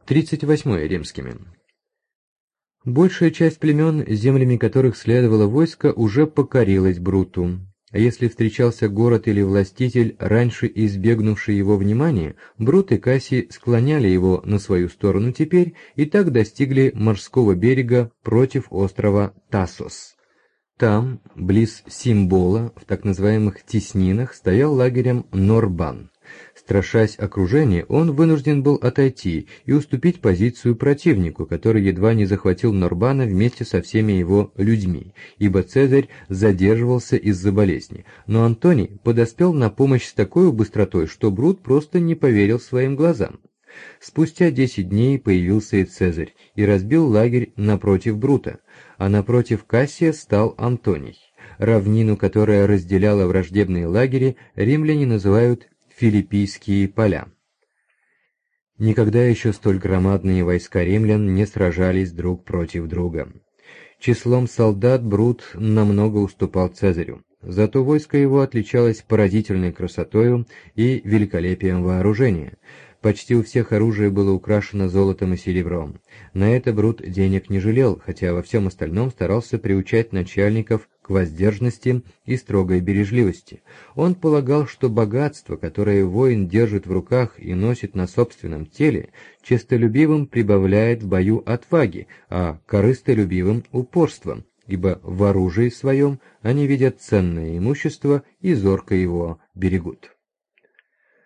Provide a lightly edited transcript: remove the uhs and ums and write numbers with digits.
38 римскими. Большая часть племен, землями которых следовало войско, уже покорилась Бруту. А если встречался город или властитель, раньше избегнувший его внимания, Брут и Кассий склоняли его на свою сторону теперь и так достигли морского берега против острова Тассос. Там, близ Симбола, в так называемых теснинах, стоял лагерем Норбан. Страшась окружения, он вынужден был отойти и уступить позицию противнику, который едва не захватил Норбана вместе со всеми его людьми, ибо Цезарь задерживался из-за болезни. Но Антоний подоспел на помощь с такой быстротой, что Брут просто не поверил своим глазам. Спустя 10 дней появился и Цезарь, и разбил лагерь напротив Брута, а напротив Кассия стал Антоний. Равнину, которая разделяла враждебные лагеря, римляне называют Филиппийские поля. Никогда еще столь громадные войска римлян не сражались друг против друга. Числом солдат Брут намного уступал Цезарю, зато войско его отличалось поразительной красотою и великолепием вооружения. Почти у всех оружие было украшено золотом и серебром. На это Брут денег не жалел, хотя во всем остальном старался приучать начальников к воздержанности и строгой бережливости. Он полагал, что богатство, которое воин держит в руках и носит на собственном теле, честолюбивым прибавляет в бою отваги, а корыстолюбивым — упорства, ибо в оружии своем они видят ценное имущество и зорко его берегут.